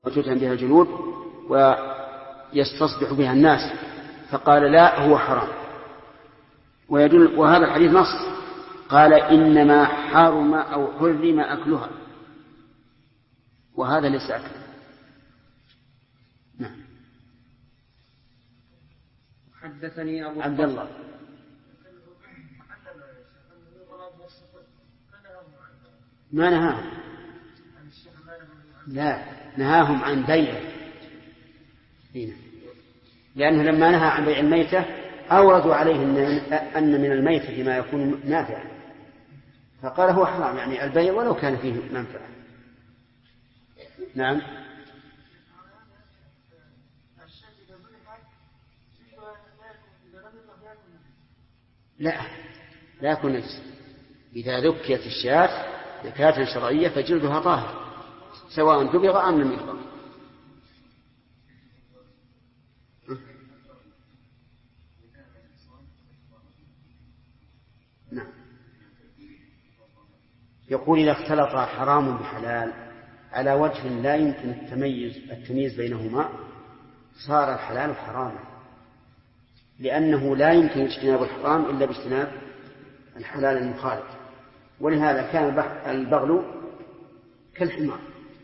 وتتهم بها الجلود ويستصبح بها الناس، فقال لا هو حرام. وهذا الحديث نص، قال إنما حرم أو حرم أكلها، وهذا ليس أكل. نعم. حدثني أبو عبد الله ما نهاهم، لا نهاهم عن بيع، لأنه لما نهى عن بيع الميتة أوردوا عليه أن من الميتة ما يكون نافعا، فقال هو حرام، يعني البيع ولو كان فيه منفعة. نعم. لا يكون نجس. إذا ذكيت الشاة ذكاة شرعية فجلدها طاهر سواء دبغ أم لم يدبغ. نعم. يقول إذا اختلط حرام بحلال على وجه لا يمكن التمييز بينهما صار الحلال حراما، لأنه لا يمكن اجتناب الحرام إلا باجتناب الحلال المخالف. ولهذا كان البغل كالحمار،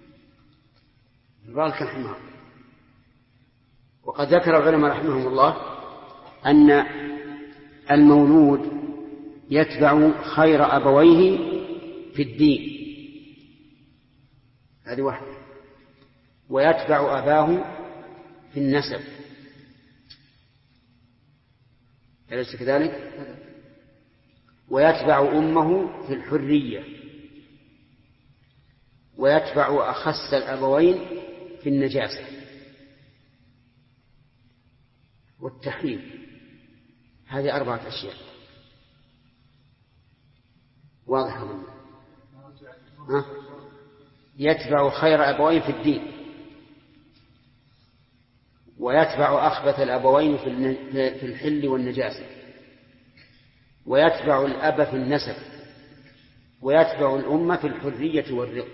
وقد ذكر العلماء رحمهم الله أن المولود يتبع خير أبويه في الدين، هذه واحدة، ويتبع أباه في النسب، أليس كذلك؟ ويتبع أمه في الحرية، ويتبع أخس الأبوين في النجاسة والتحريم. هذه 4 أشياء. واضح منه؟ يتبع خير أبوين في الدين، ويتبع أخبث الأبوين في الحل والنجاسة، ويتبع الأب في النسب، ويتبع الأمة في الحرية والرق.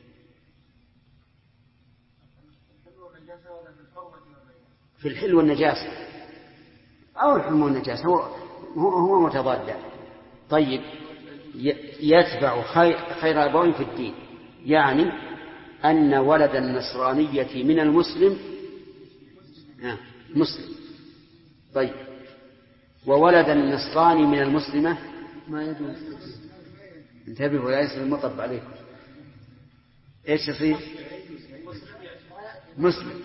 في الحل والنجاسة أو الحلم والنجاسة هو متضاد. طيب، يتبع خير أبوين في الدين، يعني أن ولد النصرانية من المسلم مسلم. طيب، وولد النصراني من المسلمة ما يجوز. انتبهوا لا يصير المطب عليكم. ايش يصير؟ مسلم.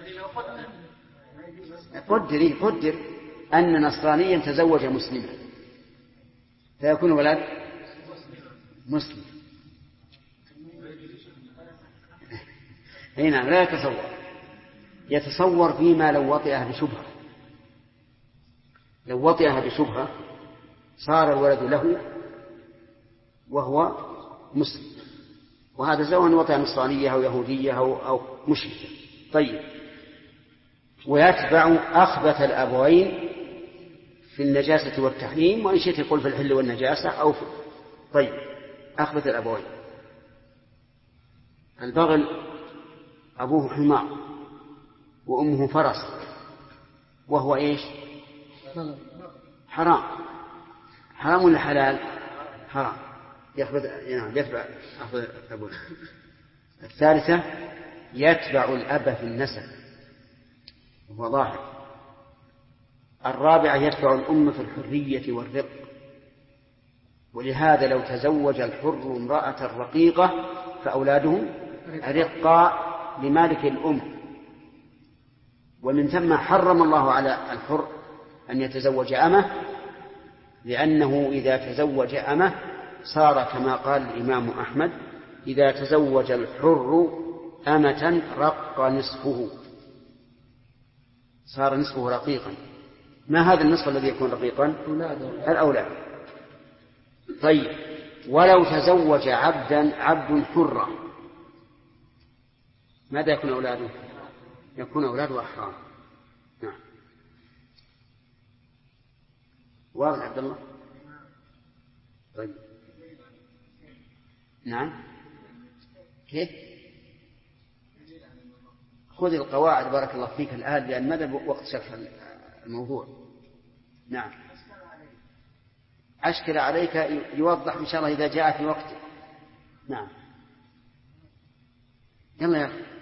قدر أن نصرانيا تزوج مسلما فيكون ولد مسلم. نعم، لا يتصور فيما لو وطئها بشبهة. لو وطئها بشبهة صار الولد له وهو مسلم، وهذا سواء وطئ نصرانية أو يهودية أو مشركة. طيب، ويتبع أخبث الأبوين في النجاسة والتحريم، وإن شئت يقول في الحل والنجاسة أو في. طيب، أخبث الأبوين. البغل أبوه حمار وأمه فرس، وهو إيش؟ حرام ولا حلال؟ حرام. يتبع أخبث أبوه. الثالثة يتبع الأب في النسب وهو ظاهر. الرابعة يتبع الأم في الحرية والرق، ولهذا لو تزوج الحر امرأة رقيقة فأولادهم رقاء لمالك الأم، ومن ثم حرم الله على الحر أن يتزوج أمه، لأنه إذا تزوج أمه صار كما قال الإمام أحمد: إذا تزوج الحر أمة رق نصفه، صار نصفه رقيقا. ما هذا النصف الذي يكون رقيقا؟ الأولاد. طيب، ولو تزوج عبد حرا ماذا يكون أولاده؟ يكون أولاده أحرار. نعم. واضح عبد الله؟ طيب. نعم. كيف؟ خذ القواعد بارك الله فيك الآن، لأن ماذا وقت شرح الموضوع. نعم. أشكل عليك يوضح إن شاء الله إذا جاء في وقته. نعم. يلا يا أخي.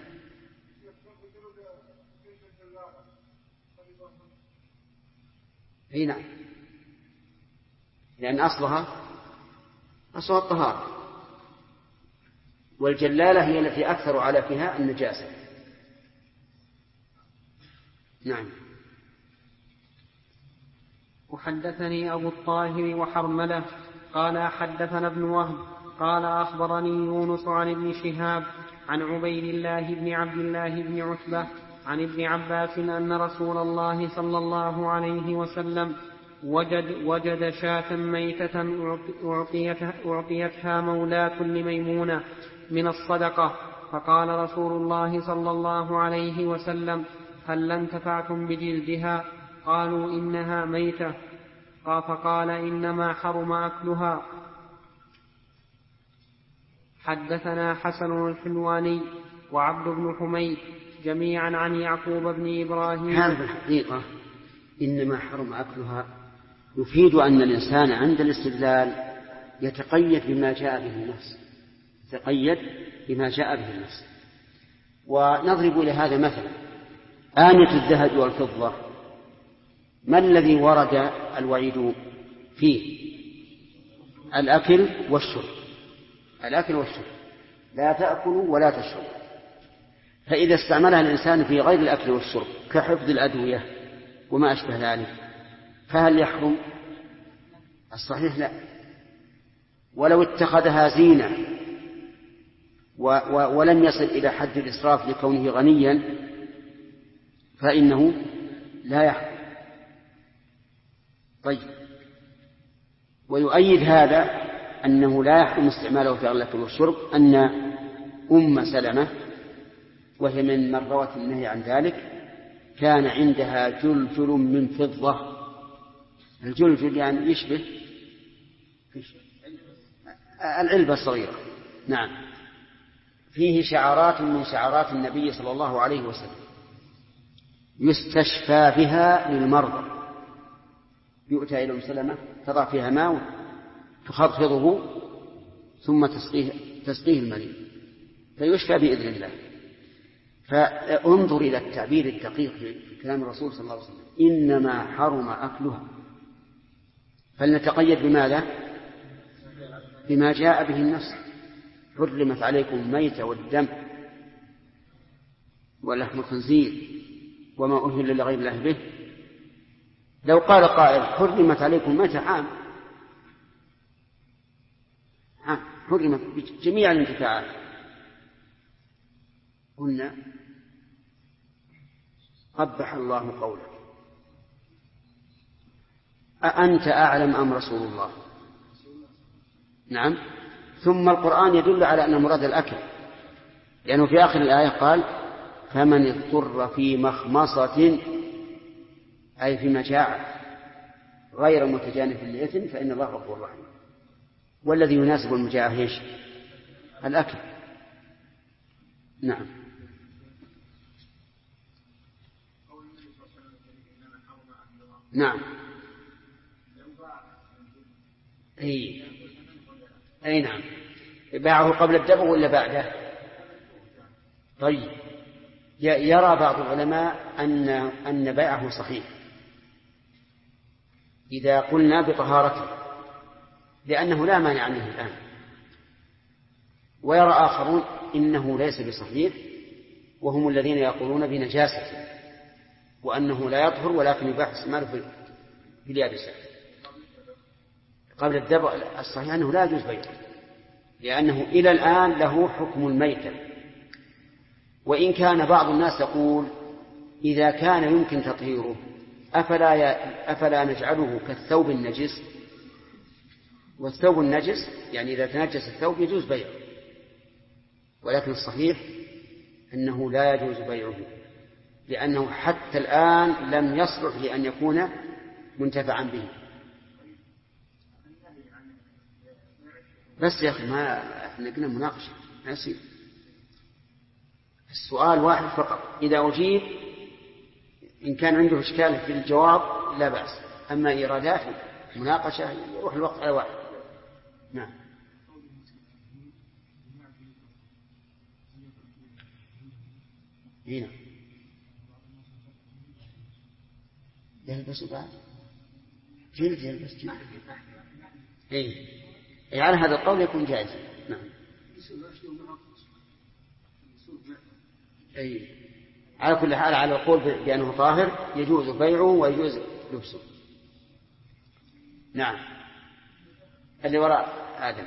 اي نعم، لأن أصلها الطهارة، والجلالة هي التي أكثر على فيها النجاسة. نعم. وحدثني أبو الطاهر وحرملة قال حدثنا ابن وهب قال أخبرني يونس عن ابن شهاب عن عبيد الله بن عبد الله بن عتبة عن ابن عباس أن رسول الله صلى الله عليه وسلم وجد شاة ميتة أعطيتها مولاة لميمونة من الصدقة، فقال رسول الله صلى الله عليه وسلم: هل انتفعتم بجلدها؟ قالوا: إنها ميتة. فقال: إنما حرم أكلها. حدثنا حسن الحلواني وعبد بن حميد جميعا عن يعقوب بن إبراهيم. هذا الحقيقة إنما حرم أكلها يفيد أن الإنسان عند الاستدلال يتقيد بما جاء به النص، يتقيد بما جاء به النص. ونضرب لهذا مثلا: آنية الذهب والفضة، ما الذي ورد الوعيد فيه؟ الأكل والشرب. الأكل والشرب، لا تأكلوا ولا تشربوا. فإذا استعملها الإنسان في غير الأكل والشرب كحفظ الأدوية وما أشبه ذلك فهل يحرم؟ الصحيح لا. ولو اتخذها زينة ولم يصل إلى حد الإسراف لكونه غنيا فإنه لا يحرم. طيب، ويؤيد هذا أنه لا يحرم استعماله في الأكل والشرب أن أم سلمة، وهي من روت النهي عن ذلك، كان عندها جلجل من فضة. الجلجل يعني يشبه العلبة الصغيرة. نعم. فيه شعارات من شعارات النبي صلى الله عليه وسلم يستشفى بها للمرضى. يؤتى إلى أم سلمة تضع فيها ماء تخفضه ثم تسقيه المريض فيشفى بإذن الله. فانظر إلى التعبير الدقيق في كلام الرسول صلى الله عليه وسلم: إنما حرم أكلها. فلنتقيد بماذا؟ بما جاء به النص: حرمت عليكم الميتة والدم ولحم الخنزير وما أهل لغير الله به. لو قال قائل: حرمت عليكم الميتة عام، حرمت بجميع الانتفاعات، قلنا: قبح الله قولك، أأنت أعلم أم رسول الله؟ نعم. ثم القرآن يدل على أن المراد الأكل، لأنه في آخر الآية قال: فمن اضطر في مخمصة، أي في مجاعة غير متجانف لإثم فإن الله غفور رحيم. والذي يناسب المجاعة ايش؟ الأكل. نعم. نعم. أي نعم. باعه قبل الدبغ ولا بعده؟ طيب، يرى بعض العلماء أن بيعه صحيح إذا قلنا بطهارته، لأنه لا مانع عنه الآن. ويرى آخرون إنه ليس بصحيح، وهم الذين يقولون بنجاسته وأنه لا يطهر ولكن يباح استعماله في اليابسة قبل الدبغ. الصحيح أنه لا يجوز بيعه، لأنه إلى الآن له حكم الميتة. وإن كان بعض الناس يقول: إذا كان يمكن تطهيره أفلا نجعله كالثوب النجس؟ والثوب النجس يعني إذا تنجس الثوب يجوز بيعه، ولكن الصحيح أنه لا يجوز بيعه، لأنه حتى الآن لم يصلح لأن يكون منتفعا به. بس يا أخي، ما احنا قلنا مناقشة ما يصير. السؤال واحد فقط، إذا أجيب إن كان عنده إشكال في الجواب لا بأس، أما إيرادات مناقشة يروح الوقت على واحد. نعم. هنا يلبس بعد جلد، يلبس جلد. إيه على هذا القول يكون جائزا. نعم. أي على كل حال على القول بأنه طاهر يجوز بيعه ويجوز لبسه. نعم. اللي وراء آدم.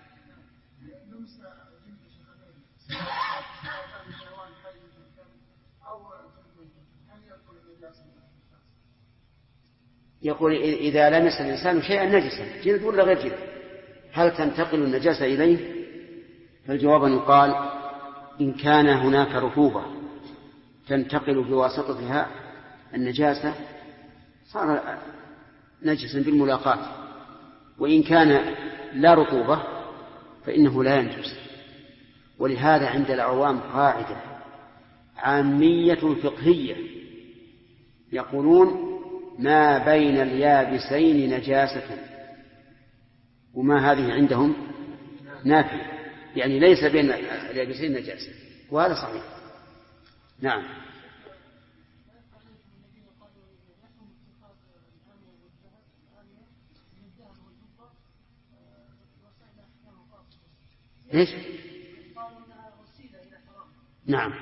يقول إذا لمس الإنسان شيئا نجسا جلد ولا غير جلد هل تنتقل النجاسة إليه؟ فالجواب أن يقال إن كان هناك رطوبة تنتقل بواسطتها النجاسة صار نجسا بالملاقاة، وإن كان لا رطوبة فإنه لا ينجس. ولهذا عند العوام قاعدة عامية فقهية يقولون ما بين اليابسين نجاسة، وما هذه عندهم نافية، يعني ليس بين اليابسين نجاسة، وهذا صحيح. نعم. ليش؟ نعم.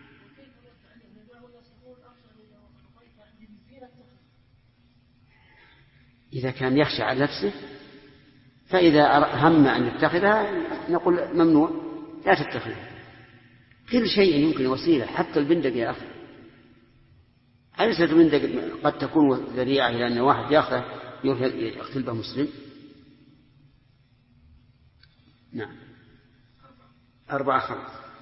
إذا كان يخشى على نفسه فإذا هم أن يتخذها نقول ممنوع لا تتخذها. كل شيء يمكن وسيلة، حتى البندق يا أخي، أليست البندق قد تكون ذريعة إلى أن واحد يأخذه يقتل به مسلم؟ نعم. 4-5.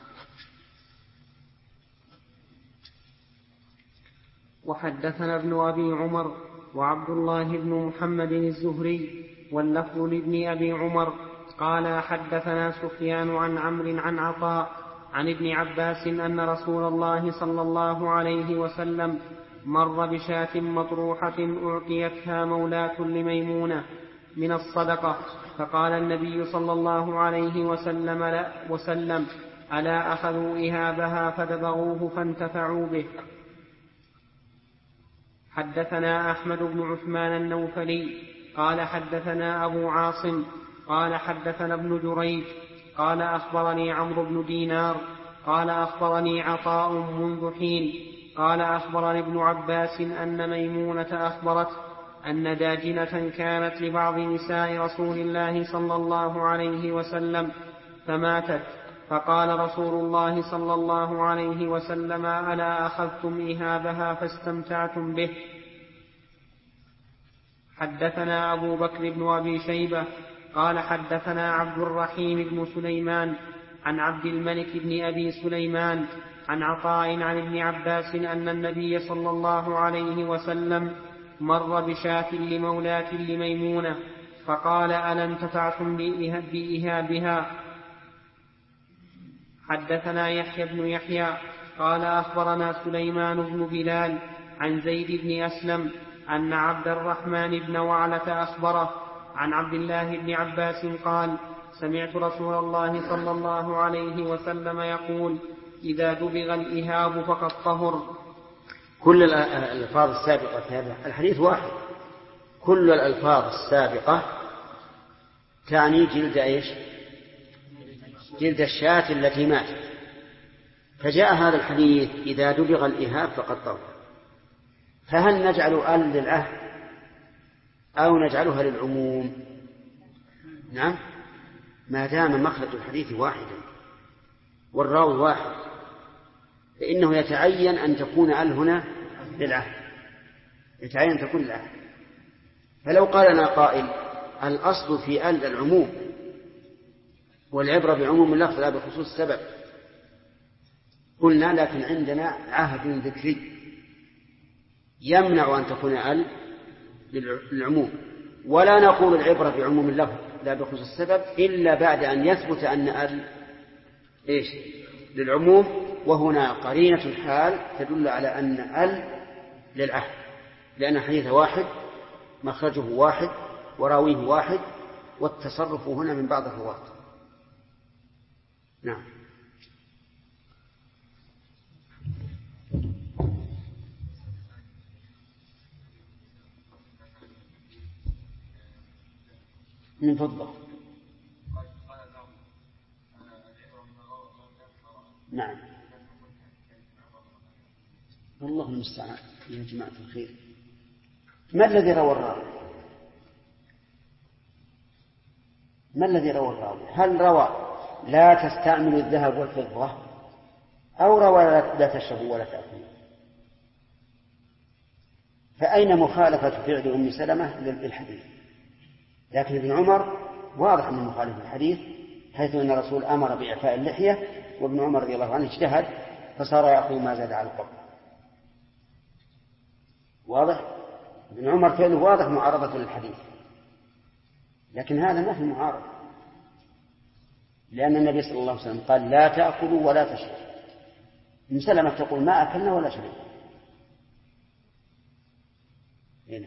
وحدثنا ابن أبي عمر وعبد الله بن محمد الزهري واللفظ لابن أبي عمر قال حدثنا سفيان عن عمرو عن عطاء عن ابن عباس أن رسول الله صلى الله عليه وسلم مر بشاة مطروحة أعطيتها مولاة لميمونة من الصدقة، فقال النبي صلى الله عليه وسلم ألا أخذوا إهابها فدبغوه فانتفعوا به. حدثنا أحمد بن عثمان النوفلي قال حدثنا أبو عاصم قال حدثنا ابن جريج قال أخبرني عمرو بن دينار قال أخبرني عطاء منذ حين قال أخبرني ابن عباس أن ميمونة أخبرت أن داجنة كانت لبعض نساء رسول الله صلى الله عليه وسلم فماتت، فقال رسول الله صلى الله عليه وسلم ألا أخذتم إهابها فاستمتعتم به. حدثنا أبو بكر بن أبي شيبة قال حدثنا عبد الرحيم بن سليمان عن عبد الملك بن أبي سليمان عن عطاء عن ابن عباس أن النبي صلى الله عليه وسلم مر بشاة لمولاة لميمونة فقال ألا انتفعتم بإهابها. حدثنا يحيى بن يحيى قال أخبرنا سليمان بن بلال عن زيد بن أسلم أن عبد الرحمن بن وعلة أخبره عن عبد الله بن عباس قال سمعت رسول الله صلى الله عليه وسلم يقول إذا دبغ الإهاب فقد طهر. كل الألفاظ السابقة في هذا الحديث واحد، كل الألفاظ السابقة تعني جلد إيش؟ جلد الشاة التي ماتت، فجاء هذا الحديث إذا دبغ الإهاب فقد طهر. فهل نجعل ال للعهد أو نجعلها للعموم؟ نعم، ما دام مخرج الحديث واحدا والراوي واحد فإنه يتعين أن تكون ال هنا للعهد، يتعين أن تكون للعهد. فلو قال لنا قائل الأصل في ال العموم والعبرة بعموم اللفظ لا بخصوص السبب، قلنا لكن عندنا عهد ذكري يمنع أن تكون ال للعموم، ولا نقول العبرة بعموم اللفظ لا بخصوص السبب إلا بعد أن يثبت أن ال إيش للعموم وهنا قرينة الحال تدل على أن للعهد، لأن حديث واحد مخرجه واحد وراويه واحد، والتصرف هنا من بعض الرواة. نعم. من فضة. نعم. الله المستعان يا جماعة الخير. ما الذي روى الراوي؟ ما الذي روى الراوي؟ هل روى لا تستعمل الذهب والفضة، أو روى لا تشربوا ولا تأكلوا؟ فأين مخالفة فعل أم سلمة للحديث؟ لكن ابن عمر واضح من مخالف الحديث، حيث أن الرسول أمر بإعفاء اللحية، وابن عمر رضي الله عنه اجتهد فصار يأخذ ما زاد على القبر. واضح؟ ابن عمر فعله واضح معارضة للحديث، لكن هذا ما في معارضة، لأن النبي صلى الله عليه وسلم قال لا تأكلوا ولا تشربوا. ام سلمة تقول ما أكلنا ولا شربنا. هنا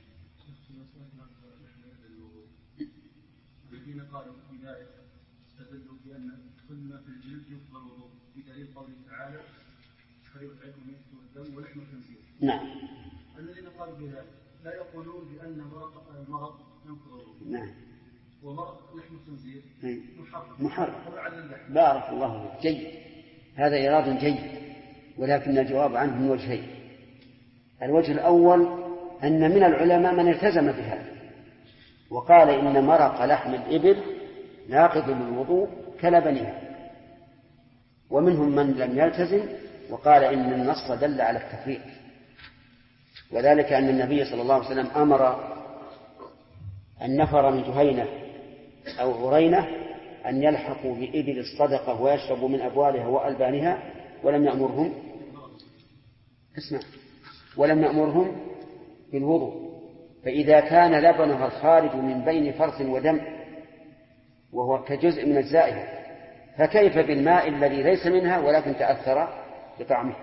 الذين قالوا في البداية استدلوا بأن كل في الجلد يفضل الوضوء بدليل قوله تعالى فيطعم الميت والدم ولحم الخنزير. نعم. الذين قالوا بذلك لا يقولون بأن المرض ينقض الوضوء. نعم. ومرض لحم الخنزير محرم. بارك الله فيك. جيد، هذا إيراد جيد، ولكن الجواب عنه من وجهين. الوجه الأول أن من العلماء من التزم بهذا وقال إن مرق لحم الإبل ناقض للوضوء كلبنها، ومنهم من لم يلتزم وقال إن النص دل على التفريق، وذلك أن النبي صلى الله عليه وسلم أمر النفر من جهينة أو عرينة أن يلحقوا بإبل الصدقة ويشربوا من أبوالها وألبانها، ولم يأمرهم بالوضوء. فإذا كان لبنها الخارج من بين فرث ودم وهو كجزء من أجزائها، فكيف بالماء الذي ليس منها ولكن تأثر بطعمه؟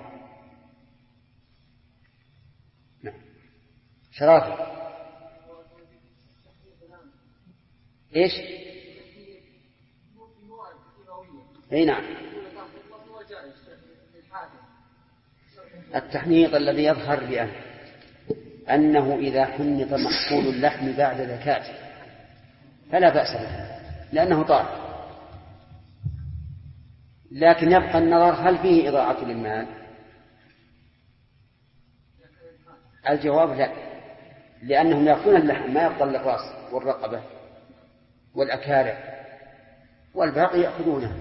نعم. شرافة إيش؟ أي نعم. التحنيط الذي يظهر أنه إذا حنط محصول اللحم بعد زكاته فلا بأس به لأنه طاهر، لكن يبقى النظر هل فيه إضاعة للمال؟ الجواب لا، لأنهم يأكلون اللحم ما يبقى الرأس والرقبة والأكارع والباقي يأخذونه.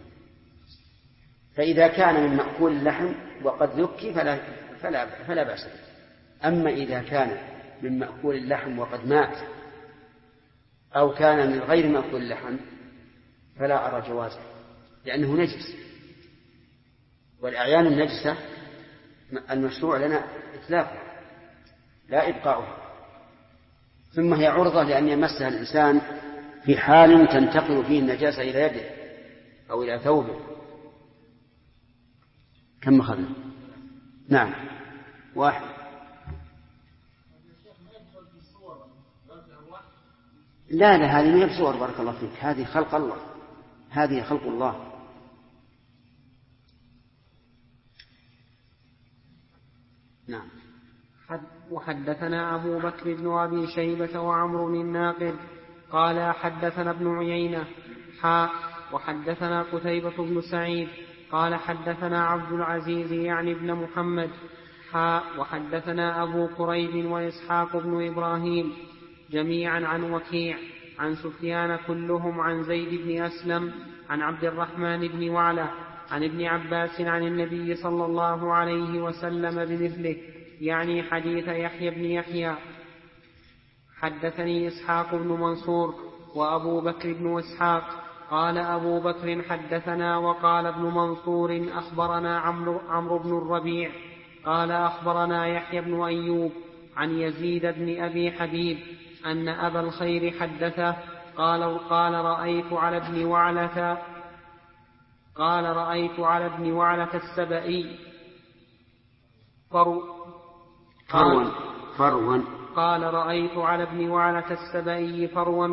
فإذا كان من مأكول اللحم وقد ذكي فلا بأس به. أما إذا كان من مأكول اللحم وقد مات أو كان من غير مأكول اللحم فلا أرى جوازه، لأنه نجس، والأعيان النجسة المشروع لنا إتلافها لا إبقاؤها، ثم هي عرضة لأن يمسها الإنسان في حال تنتقل فيه النجاسة إلى يده أو إلى ثوبه. كم أخذنا؟ نعم. واحد. لا هذه ما هي بصور، بارك الله فيك، هذه خلق الله، هذه خلق الله. نعم. وحدثنا أبو بكر بن أبي شيبة وعمرو الناقد قال حدثنا ابن عيينة وحدثنا قتيبة بن سعيد قال حدثنا عبد العزيز يعني ابن محمد وحدثنا أبو قريب وإسحاق بن إبراهيم جميعا عن وكيع عن سفيان كلهم عن زيد بن أسلم عن عبد الرحمن بن وعلة عن ابن عباس عن النبي صلى الله عليه وسلم بمثله، يعني حديث يحيى بن يحيى. حدثني إسحاق بن منصور وأبو بكر بن إسحاق قال أبو بكر حدثنا، وقال ابن منصور أخبرنا عمرو بن الربيع قال أخبرنا يحيى بن أيوب عن يزيد بن أبي حبيب أن أبا الخير حدثه قال رأيت على ابن وعلة قال رأيت على ابن وعلة السبئي فروا قال رأيت على ابن وعلة السبئي فروا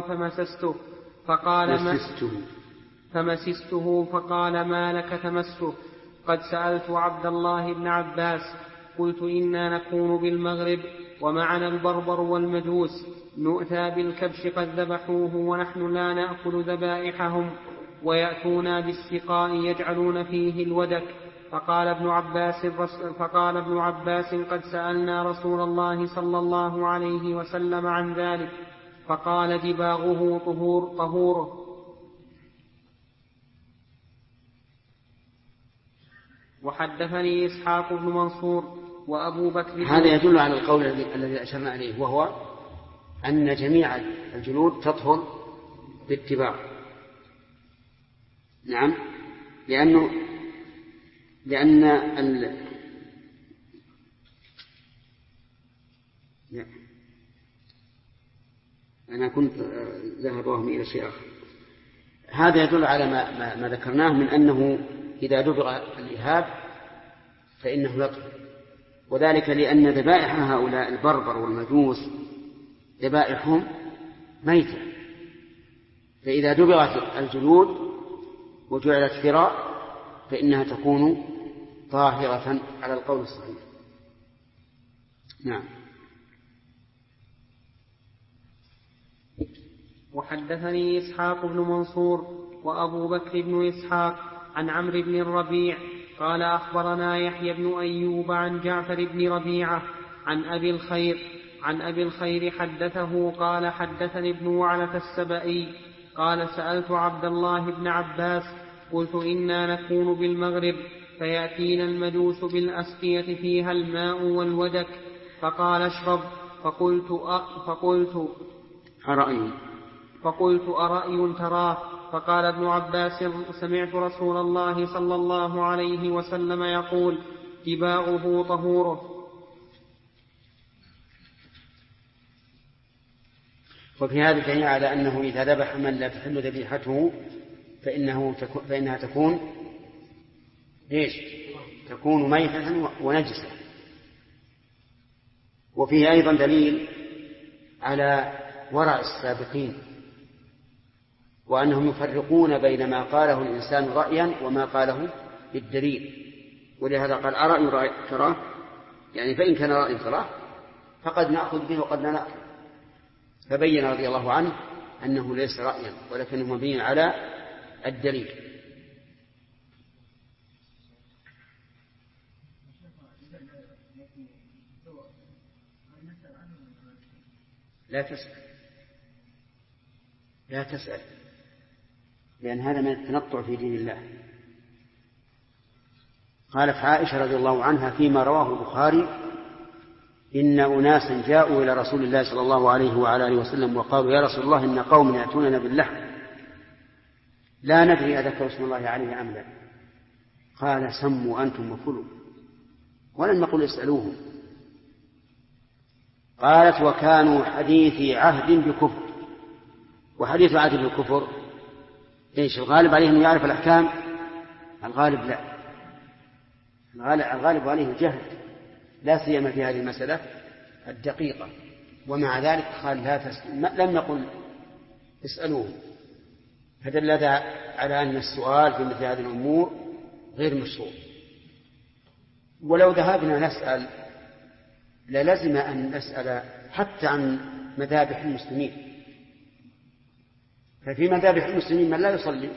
فمسسته فقال ما لك تمسه؟ قد سألت عبد الله بن عباس قلت إنا نكون بالمغرب ومعنا البربر والمجوس نؤتى بالكبش قد ذبحوه ونحن لا نأكل ذبائحهم ويأتونا بالسقاء يجعلون فيه الودك. فقال ابن عباس قد سألنا رسول الله صلى الله عليه وسلم عن ذلك فقال دباغه طهوره. وحدثني إسحاق بن منصور وأبو بكر. هذا يدل على القول الذي أشرنا إليه، وهو أن جميع الجلود تطهر باتباع. نعم، لأن أنا كنت ذهب وهم إلى شيء آخر. هذا يدل على ما ذكرناه من أنه إذا دبغ الإهاب فإنه يطهر، وذلك لأن ذبائح هؤلاء البربر والمجوس ذبائحهم ميتة، فإذا دبغت الجلود وجعلت ثراء فإنها تكون طاهرة على القول الصحيح. نعم. وحدثني إسحاق بن منصور وأبو بكر بن إسحاق عن عمرو بن الربيع قال أخبرنا يحيى بن أيوب عن جعفر بن ربيعة عن أبي الخير حدثه قال حدثني ابن وعلة السبئي قال سألت عبد الله بن عباس قلت إنا نكون بالمغرب فيأتينا المجوس بالأسقية فيها الماء والودك فقال اشرب فقلت أرأي تراه؟ فقال ابن عباس سمعت رسول الله صلى الله عليه وسلم يقول دباغه طهوره. وفي هذا دليل على أنه إذا ذبح من لا تحل ذبيحته فإنها تكون ميتة ونجسة. وفيه أيضا دليل على ورع السابقين وأنهم يفرقون بين ما قاله الإنسان رأيا وما قاله بالدليل، ولهذا قال أرأي تراه، يعني فإن كان رأي تراه فقد نأخذ به وقد لا نأخذ، فبين رضي الله عنه أنه ليس رأيا ولكنه مبين على الدليل. لا تسأل لأن هذا من التنطع في دين الله. قالت عائشة رضي الله عنها فيما رواه البخاري إن أناسا جاءوا إلى رسول الله صلى الله عليه وعلى آله وسلم وقالوا يا رسول الله إن قوم يأتوننا باللحم لا ندري أذكر اسم الله عليه أم لا. قال سموا أنتم وكلوا، ولم يقل اسألوهم. قالت وكانوا حديثي عهد بكفر. وحديث عهد بالكفر إيش؟ الغالب عليه أن يعرف الأحكام؟ الغالب لا، الغالب عليه الجهل، لا سيما في هذه المسألة الدقيقة. ومع ذلك قال لم نقل اسألوه، فدل على أن السؤال في مثل هذه الأمور غير مشروع. ولو ذهبنا نسأل للزم أن نسأل حتى عن مذابح المسلمين، ففي مذابح المسلمين من لا يصلي،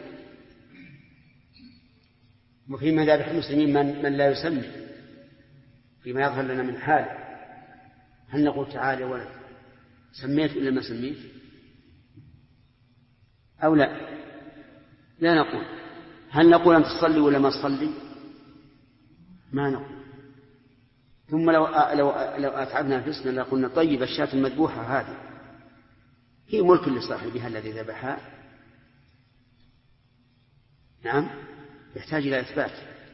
وفي مذابح المسلمين من لا يسمي، فيما يظهر لنا من حاله. هل نقول تعالى ولد سميت إلا ما سميت أو لا؟ لا نقول. هل نقول أن تصلي ولا ما تصلي؟ ما نقول. ثم لو أتعبنا أنفسنا لقلنا طيب الشاة المذبوحة هذه هي ملك لصاحبها الذي ذبحها. نعم، يحتاج إلى إثبات.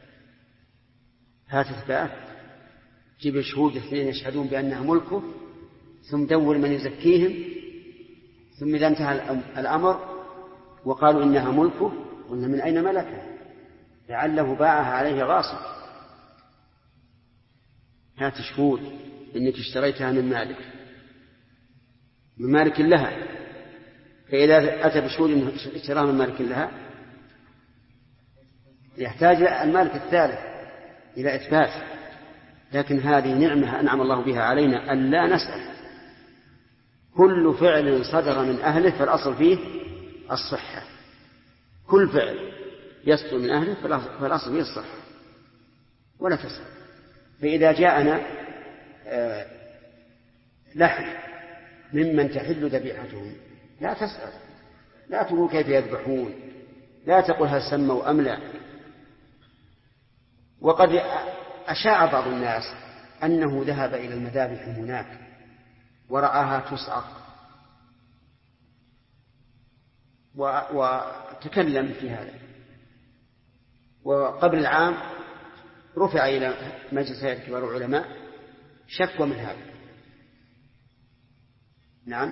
هات إثبات، جيب شهود 2 يشهدون بأنها ملكه، ثم دور من يزكيهم، ثم إذا انتهى الأمر وقالوا إنها ملكه قلنا من أين ملكها؟ لعله باعها عليه غاصب. هات شهود إنك اشتريتها من مالك لها، فإذا أتى بشهود إنه اشتراها من مالك لها يحتاج المالك الثالث إلى إثبات. لكن هذه نعمة أنعم الله بها علينا أن لا نسأل. كل فعل صدر من أهله فالأصل فيه الصحة. كل فعل يصدر من أهله فالأصل فيه الصحة ولا تسأل. فإذا جاءنا لحم ممن تحل ذبيحتهم لا تسأل، لا تقول كيف يذبحون، لا تقول هل سموا أم لا. وقد أشاع بعض الناس أنه ذهب إلى المذابح هناك ورآها تصعق وتكلم في هذا. وقبل العام رفع إلى مجلس هيئة كبار العلماء شكوى من هذا. نعم.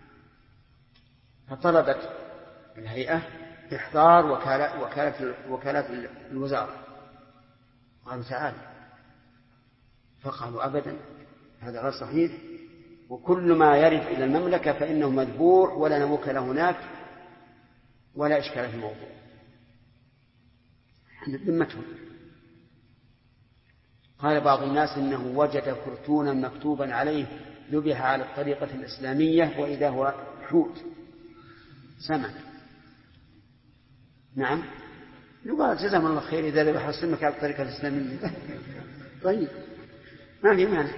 فطلبت الهيئة إحضار وكالة الوزارة. قالوا تعالى، فقالوا أبدا هذا غير صحيح، وكل ما يرد إلى المملكة فإنه مذبوح ولا نوكل هناك ولا إشكال في الموضوع. ذمتهم. قال بعض الناس إنه وجد كرتونا مكتوبا عليه ذبح على الطريقة الإسلامية وإذا هو حوت سمك. نعم. يقال جزاهم الله خير إذا ذبح السمك على الطريقة الإسلامية. طيب ما في مانع.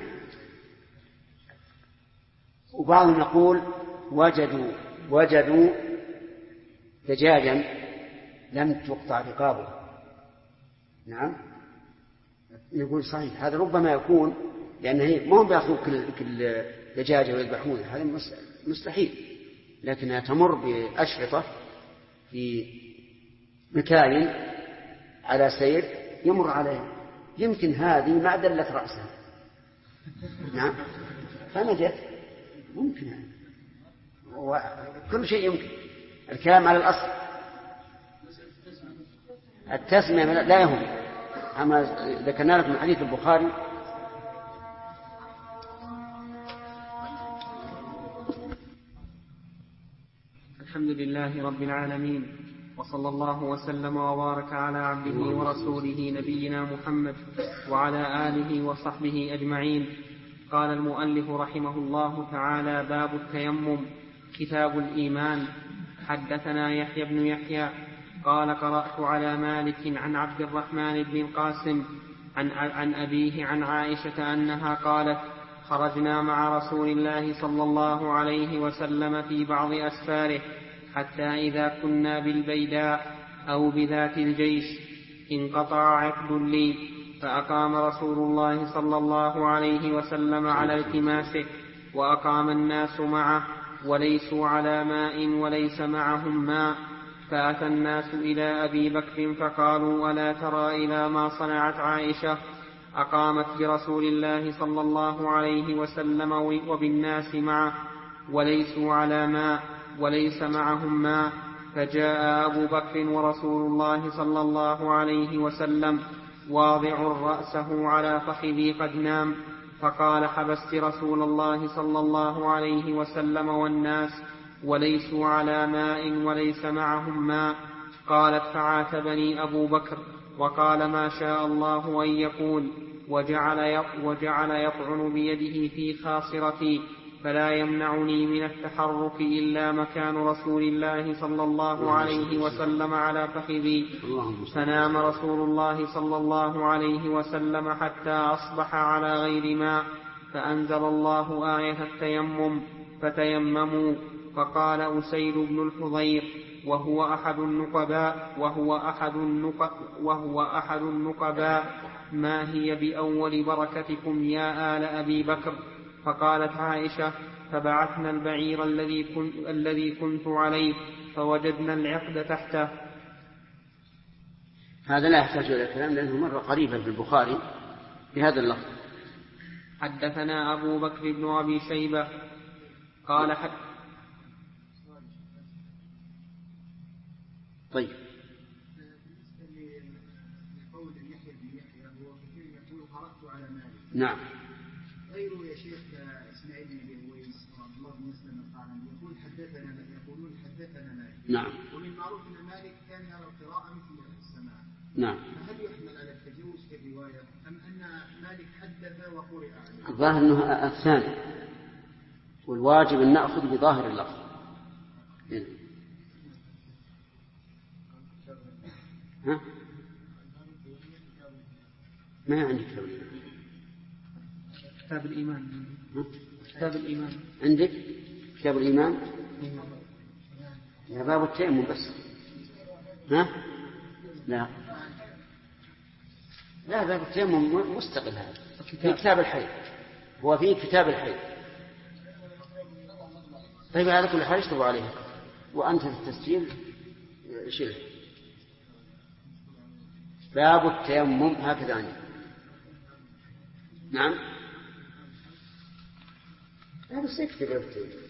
وبعضهم يقول وجدوا دجاجا لم تقطع رقابه. نعم. يقول صحيح هذا ربما يكون لأنه ما هم بيأخذوا كل دجاجة ويذبحون، هذا مستحيل، لكنها تمر بأشرطة في مكان على سير يمر عليها، يمكن هذه ما دلت رأسها. نعم. فنجت ممكن يعني. وكل شيء يمكن. الكلام على الأصل. التسمية لا يهم. أما ذكرنا لكم حديث البخاري الحمد لله رب العالمين، وصلى الله وسلم وبارك على عبده ورسوله نبينا محمد وعلى آله وصحبه أجمعين. قال المؤلف رحمه الله تعالى: باب التيمم. كتاب الإيمان. حدثنا يحيى بن يحيى قال: قرأت على مالك عن عبد الرحمن بن القاسم عن أبيه عن عائشة أنها قالت: خرجنا مع رسول الله صلى الله عليه وسلم في بعض أسفاره حتى إذا كنا بالبيداء أو بذات الجيش انقطع عقد لي، فأقام رسول الله صلى الله عليه وسلم على التماسه، وأقام الناس معه وليسوا على ماء وليس معهم ماء. فأتى الناس إلى أبي بكر فقالوا: ألا ترى إلى ما صنعت عائشة؟ أقامت برسول الله صلى الله عليه وسلم وبالناس معه وليسوا على ماء وليس معهم ماء. فجاء أبو بكر ورسول الله صلى الله عليه وسلم واضع رأسه على فخذي قد نام، فقال: حبست رسول الله صلى الله عليه وسلم والناس وليسوا على ماء وليس معهم ماء. قالت: فعاتبني أبو بكر وقال: ما شاء الله أن يقول، وجعل يطعن بيده في خاصرتي، فلا يمنعني من التحرك إلا مكان رسول الله صلى الله عليه وسلم على فخذي. فنام رسول الله صلى الله عليه وسلم حتى أصبح على غير ماء، فأنزل الله آية التيمم: فتيمموا. فقال أسيد بن الحضير وهو أحد النقباء: ما هي بأول بركتكم يا آل أبي بكر؟ فقالت عائشة: فبعثنا البعير الذي كنت عليه فوجدنا العقد تحته. هذا لا يحتاج إلى الكلام لأنه مرة قريبا في البخاري بهذا اللفظ. حدثنا أبو بكر بن أبي شيبة قال طيب. على مالك. نعم. غيره يا شيخ اسماعيل بن أويس وعبد الله بن مسلم القعنبي يقولون حدثنا مالك. نعم. ومن معروف أن مالك كان يرى القراءة مثل السماع. نعم. فهل يحمل على التجوز في الرواية أم أن مالك حدث وقرئ عليه؟ الظاهر أنه الثاني، والواجب أن نأخذ بظاهر اللفظ. ها؟ ما عندك كتاب الإيمان. كتاب الإيمان عندك كتاب الإيمان؟ يا باب التيمم بس. ها؟ لا باب التيمم مستقل، هذا في كتاب الحي، هو في كتاب الحي. طيب على كل حال اشتغلوا عليها، وأنت في التسجيل شيله. باب التيمم هكذا عندي. نعم. هذا سيكتب باب التيمم.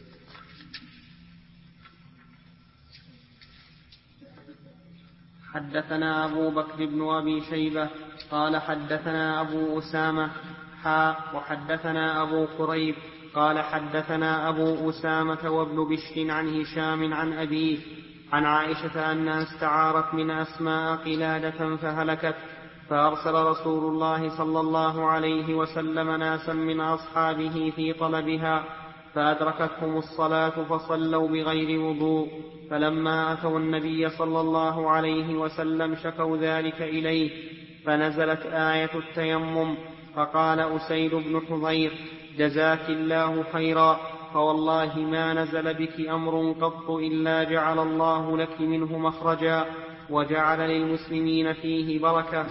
حدثنا أبو بكر بن أبي شيبة قال حدثنا أبو أسامة وحدثنا أبو قريب قال حدثنا أبو أسامة وابن بشر عن هشام عن أبيه عن عائشة أنها استعارت من أسماء قلادة فهلكت، فأرسل رسول الله صلى الله عليه وسلم ناسا من أصحابه في طلبها، فأدركتهم الصلاة فصلوا بغير وضوء، فلما أتوا النبي صلى الله عليه وسلم شكوا ذلك إليه، فنزلت آية التيمم، فقال أسيد بن حضير: جزاك الله خيرا، فوالله ما نزل بك أمر قط إلا جعل الله لك منه مخرجا وجعل للمسلمين فيه بركة.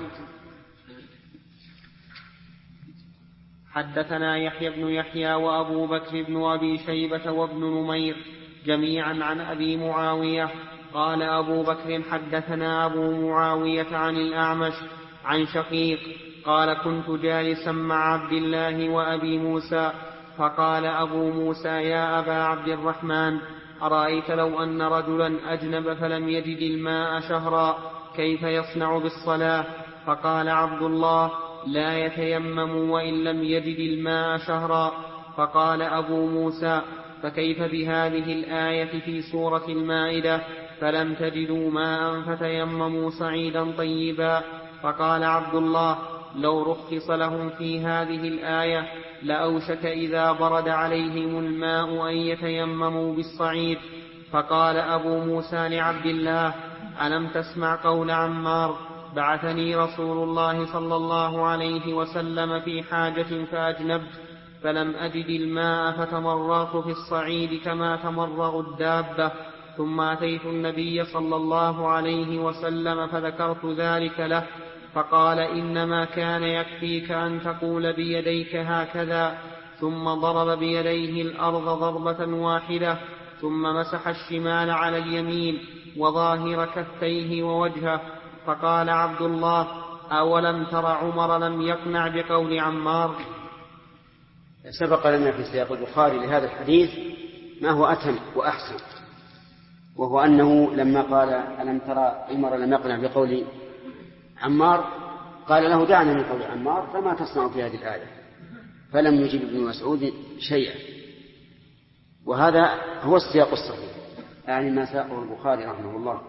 حدثنا يحيى بن يحيى وأبو بكر بن أبي شيبة وابن نمير جميعا عن أبي معاوية قال أبو بكر حدثنا أبو معاوية عن الأعمش عن شقيق قال كنت جالسا مع عبد الله وأبي موسى، فقال أبو موسى: يا أبا عبد الرحمن، أرأيت لو أن رجلا أجنب فلم يجد الماء شهرا كيف يصنع بالصلاة؟ فقال عبد الله: لا يتيمم وإن لم يجد الماء شهرا. فقال أبو موسى: فكيف بهذه الآية في سورة المائدة: فلم تجدوا ماء فتيمموا صعيدا طيبا؟ فقال عبد الله: لو رخص لهم في هذه الآية لأوشك إذا برد عليهم الماء أن يتيمموا بالصعيد. فقال أبو موسى لعبد الله: ألم تسمع قول عمار: بعثني رسول الله صلى الله عليه وسلم في حاجة فأجنبت فلم أجد الماء فتمرغت في الصعيد كما تمرغ الدابة، ثم أتيت النبي صلى الله عليه وسلم فذكرت ذلك له، فقال: إنما كان يكفيك أن تقول بيديك هكذا، ثم ضرب بيديه الأرض ضربة واحدة، ثم مسح الشمال على اليمين وظاهر كفيه ووجهه. فقال عبد الله: أولم تر عمر لم يقنع بقول عمار؟ سبق لنا في سياق البخاري لهذا الحديث ما هو أتم وأحسن، وهو أنه لما قال ألم ترى عمر لم يقنع بقول عمار قال له: دعنا من قول عمار، فما تصنع في هذه الآية؟ فلم يجب ابن مسعود شيئا. وهذا هو السياق الصحيح، يعني ما ساقه البخاري رحمه الله.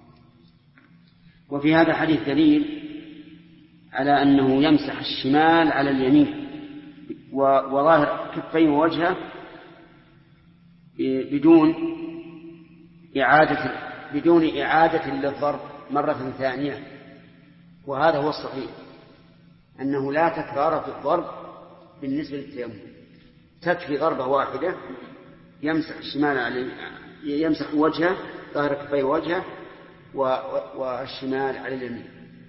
وفي هذا الحديث دليل على أنه يمسح الشمال على اليمين وظاهر كفيه ووجهه بدون إعادة للضرب مرة ثانية. وهذا هو الصحيح، أنه لا تكرار في الضرب بالنسبة للتيمم، تكفي ضربة واحدة يمسح الشمال على يمسح وجهه ظاهر كفيه ووجهه والشمال على اليمين،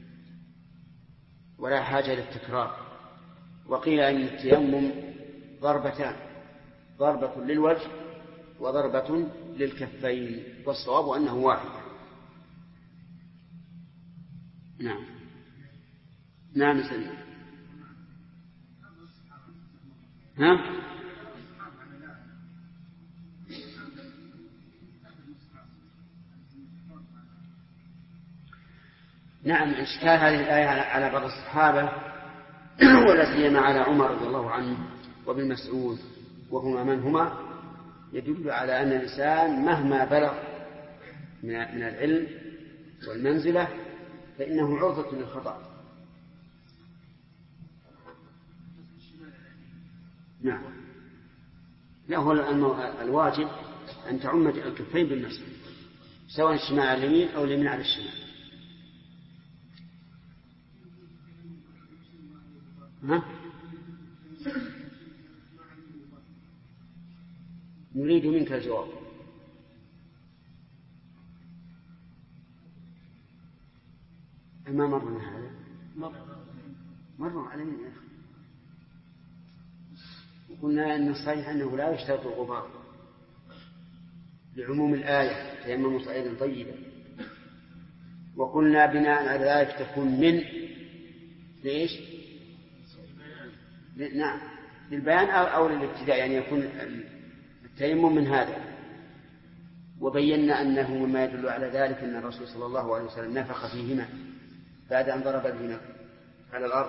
ولا حاجة للتكرار. وقيل أن التيمم ضربتان، ضربة للوجه وضربة للكفين، والصواب أنه واحد. نعم سليم. نعم، إشكال هذه الآية على بعض الصحابة ولا سيما على عمر رضي الله عنه وابن مسعود وهما من هما، يدل على أن الإنسان مهما بلغ من العلم والمنزلة فإنه عرضة للخطأ. نعم، لا، هو الواجب أن تعم الكفين بالمسح سواء الشمال على اليمين أو اليمين على الشمال. نريد منك الجواب. ما مرنا هذا؟ مر علينا يا أخي، وقلنا أن الصحيح أنه لا يشترط الغبار لعموم الآية تيمموا صعيدا طيبا، وقلنا بناء على ذلك تكون من ليش؟ نعم، للبيان أو للابتداء، يعني يكون التيمم من هذا. وبينا أنه مما يدل على ذلك أن الرسول صلى الله عليه وسلم نفخ فيهما بعد أن ضرب بهما على الأرض.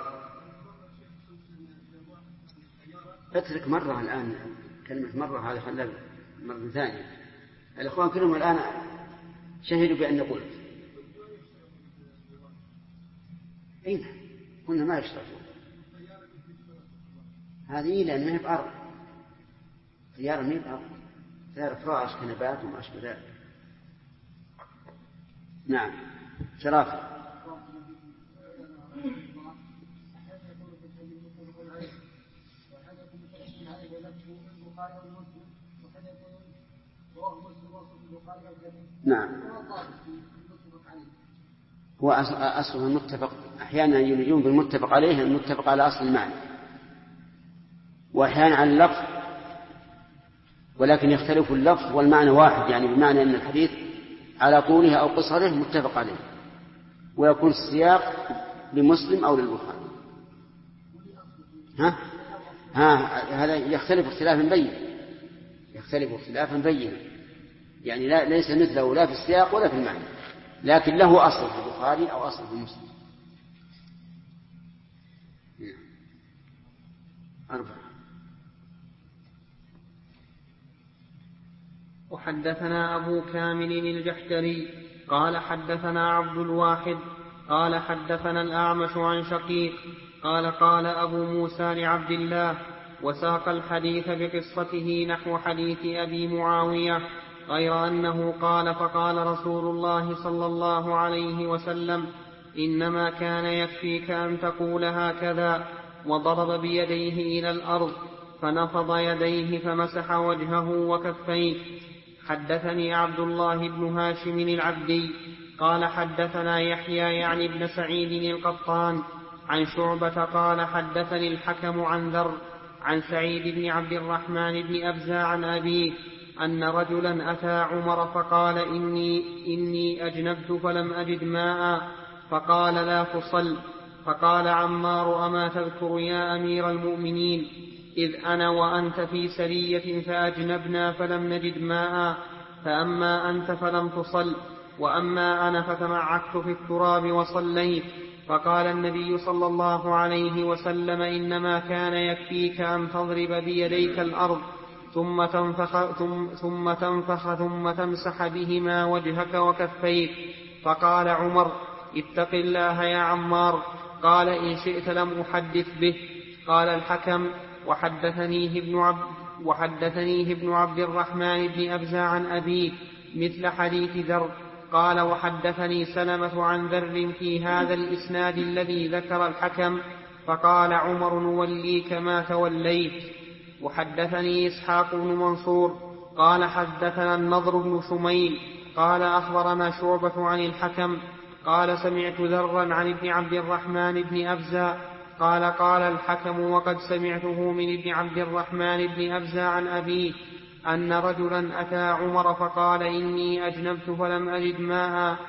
اترك مرة الآن كلمة مرة، هذا خلال مرة ثانية. الإخوان كلهم الآن شهدوا بأن قلت إيه، قلنا ما يشترطون هذه، لأن ما هي بأرض، سيارة ما هي بأرض، سيارة فراش كنبات وما أشبه ذلك. نعم، شرافة. نعم، هو أصله المتفق، أحيانا يلجون بالمتفق عليه المتفق على أصل المعنى، وأحيانا على اللفظ، ولكن يختلف اللفظ والمعنى واحد، يعني بمعنى أن الحديث على طوله أو قصره متفق عليه، ويكون السياق لمسلم أو للبخاري. هذا يختلف اختلافا بينا، يعني ليس مثله لا في السياق ولا في المعنى، لكن له أصل في البخاري أو أصل في مسلم. 4. وحدثنا أبو كامل الجحدري قال حدثنا عبد الواحد قال حدثنا الأعمش عن شقيق قال أبو موسى لعبد الله، وساق الحديث بقصته نحو حديث أبي معاوية، غير أنه قال فقال رسول الله صلى الله عليه وسلم: إنما كان يكفيك أن تقول هكذا، وضرب بيديه إلى الأرض فنفض يديه فمسح وجهه وكفيه. حدثني عبد الله بن هاشم العبدي قال حدثنا يحيى يعني ابن سعيد القطان عن شعبة قال حدثني الحكم عن ذر عن سعيد بن عبد الرحمن بن أبزة عن أبيه أن رجلا أتى عمر فقال: إني أجنبت فلم أجد ماء، فقال: لا تصل. فقال عمار: أما تذكر يا أمير المؤمنين إذ أنا وأنت في سرية فأجنبنا فلم نجد ماء، فأما أنت فلم تصل، وأما أنا فتمعكت في التراب وصليت. فقال النبي صلى الله عليه وسلم: إنما كان يكفيك أن تضرب بيديك الأرض ثم تنفخ ثم تمسح بهما وجهك وكفيك. فقال عمر: اتق الله يا عمار. قال: إن شئت لم أحدث به. قال الحكم: وحدثنيه ابن عبد الرحمن بن أبزة عن أبيه مثل حديث ذر. قال: وحدثني سلمة عن ذر في هذا الإسناد الذي ذكر الحكم. فقال عمر: نوليك ما توليت. وحدثني إسحاق بن منصور قال حدثنا النضر بن شميل قال أخبرنا شعبة عن الحكم قال: سمعت ذرا عن ابن عبد الرحمن بن أبزة قال الحكم: وقد سمعته من ابن عبد الرحمن بن أبزة عن أبيه أن رجلا أتى عمر فقال: إني أجنبت فلم أجد ماء،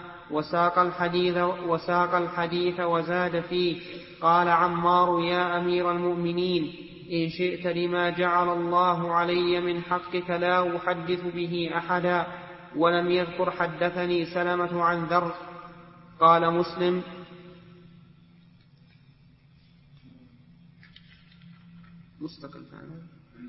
وساق الحديث وزاد فيه. قال عمار: يا أمير المؤمنين، إن شئت لما جعل الله علي من حقك لا أحدث به أحدا. ولم يذكر حدثني سلمة عن ذر. قال مسلم: مستقل فعلا.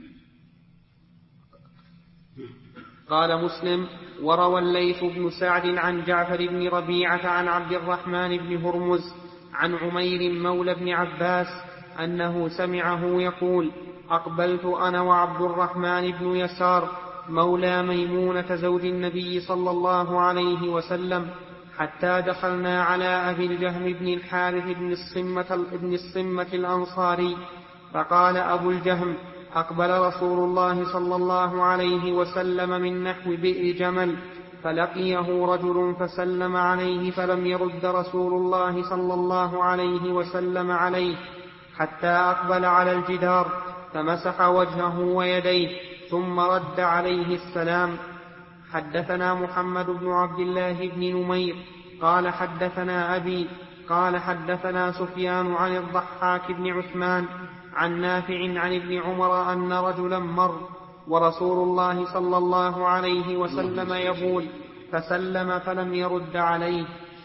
قال مسلم: وروى الليث بن سعد عن جعفر بن ربيعة عن عبد الرحمن بن هرمز عن عمير مولى بن عباس أنه سمعه يقول: أقبلت أنا وعبد الرحمن بن يسار مولى ميمونة زوج النبي صلى الله عليه وسلم حتى دخلنا على أبي الجهم بن الحارث بن الصمة الأنصاري، فقال أبو الجهم: أقبل رسول الله صلى الله عليه وسلم من نحو بئر جمل، فلقيه رجل فسلم عليه فلم يرد رسول الله صلى الله عليه وسلم عليه حتى أقبل على الجدار فمسح وجهه ويديه ثم رد عليه السلام. حدثنا محمد بن عبد الله بن نمير قال حدثنا أبي قال حدثنا سفيان عن الضحاك بن عثمان عن نافع عن ابن عمر أن رجلا مر ورسول الله صلى الله عليه وسلم يبول فسلم فلم يرد عليه.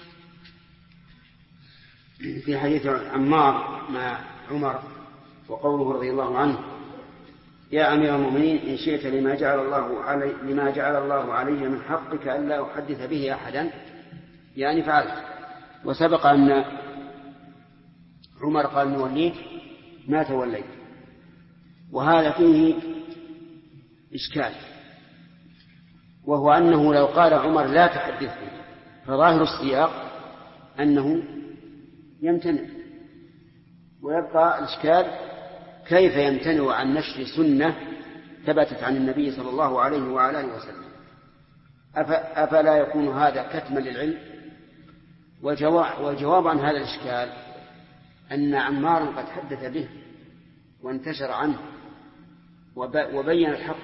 في حديث عمار مع عمر وقوله رضي الله عنه: يا أمير المؤمنين إن شئت لما جعل الله علي من حقك ألا أحدث به أحدا، يعني فعلت. وسبق أن عمر قال: نوليك ما توليت. وهذا فيه إشكال، وهو أنه لو قال عمر لا تحدث به فظاهر السياق أنه يمتنع، ويبقى الإشكال كيف يمتنع عن نشر سنة ثبتت عن النبي صلى الله عليه وعلى آله وسلم. أفلا يكون هذا كتما للعلم؟ والجواب عن هذا الإشكال أن عمارا قد حدث به وانتشر عنه وبين الحق،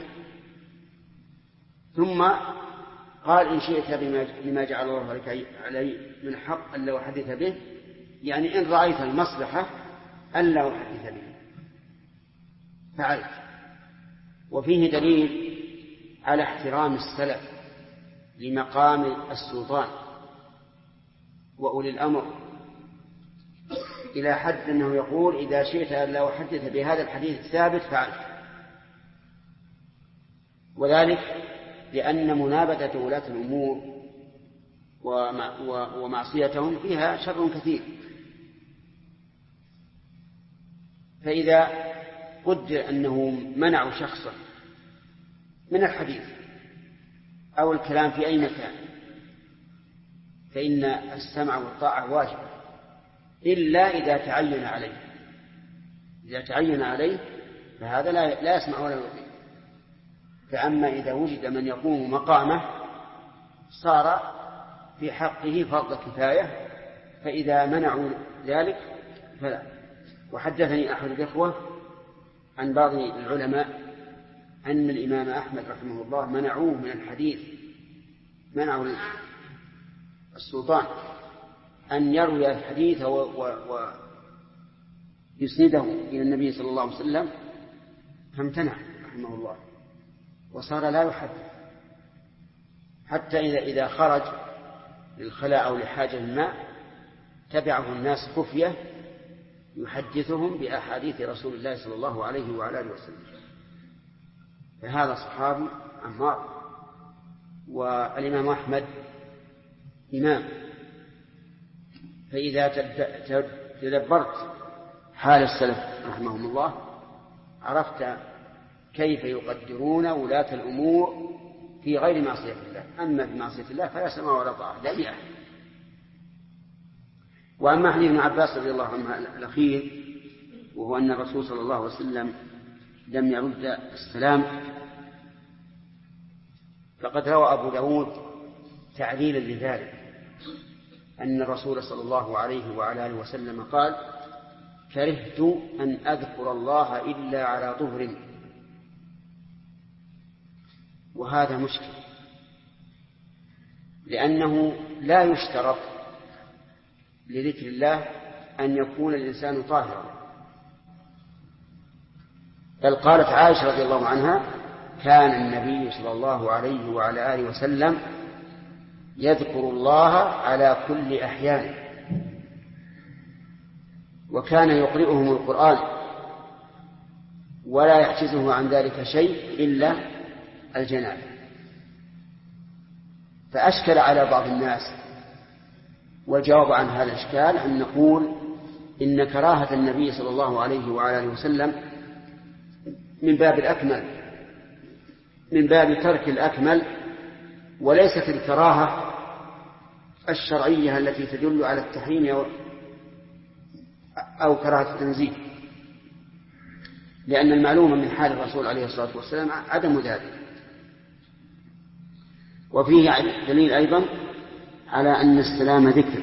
ثم قال: إن شئت بما جعل الله لك علي من حق ألا أحدث به، يعني إن رأيت المصلحة ألا أحدث به فعلت. وفيه دليل على احترام السلف لمقام السلطان وأولي الأمر، إلى حد أنه يقول: إذا شئت ألا أحدث بهذا الحديث الثابت فعلت. وذلك لأن منابذة ولاة الأمور ومعصيتهم فيها شر كثير. فإذا قدر أنه منعوا شخصا من الحديث أو الكلام في أي مكان فإن السمع والطاعة واجبة، إلا إذا تعين عليه. إذا تعين عليه فهذا لا يسمع ولا يطيع. فأما إذا وجد من يقوم مقامه صار في حقه فرض كفاية، فإذا منعوا ذلك فلا. وحدثني أحد الإخوة عن بعض العلماء أن الإمام أحمد رحمه الله منعوه من الحديث، منعوا السلطان أن يروي الحديث ويسنده إلى النبي صلى الله عليه وسلم، فامتنع رحمه الله وصار لا يحدث، حتى إذا خرج للخلاء أو لحاجة ما تبعه الناس خفية يحدثهم بأحاديث رسول الله صلى الله عليه وعلى آله وسلم. فهذا صحابي عمار. والإمام أحمد إمام، فإذا تدبرت حال السلف رحمهم الله عرفت كيف يقدرون ولاة الأمور في غير معصية الله. أما في معصية الله فلا سمع ولا طاعة لا لأحد. وأما حديث ابن عباس رضي الله عنه الأخير، وهو أن الرسول صلى الله عليه وسلم لم يرد السلام، فقد روى أبو داود تعليلا لذلك أن الرسول صلى الله عليه وعلى آله وسلم قال: كرهت أن أذكر الله إلا على طهر. وهذا مشكل، لأنه لا يشترط لذكر الله أن يكون الإنسان طاهرا. بل قالت عائشة رضي الله عنها: كان النبي صلى الله عليه وعلى آله وسلم يذكر الله على كل أحيان، وكان يقرئهم القرآن ولا يعجزه عن ذلك شيء إلا الجنابة. فأشكل على بعض الناس، والجواب عن هذا الإشكال أن نقول إن كراهة النبي صلى الله عليه وعلى آله وسلم من باب الأكمل، من باب ترك الأكمل، وليست الكراهة الشرعية التي تدل على التحريم أو كراهة التنزيه، لأن المعلوم من حال الرسول عليه الصلاة والسلام عدم ذلك. وفيه دليل أيضا على أن السلام ذكر،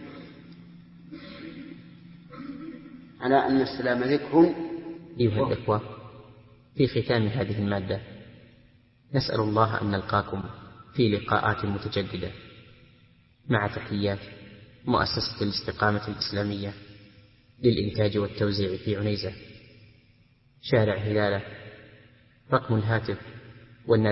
على أن السلام ذكر. أيها الإخوة، في ختام هذه المادة نسأل الله أن نلقاكم في لقاءات متجددة، مع تحيات مؤسسة الاستقامة الإسلامية للإنتاج والتوزيع في عنيزة، شارع هلالة، رقم الهاتف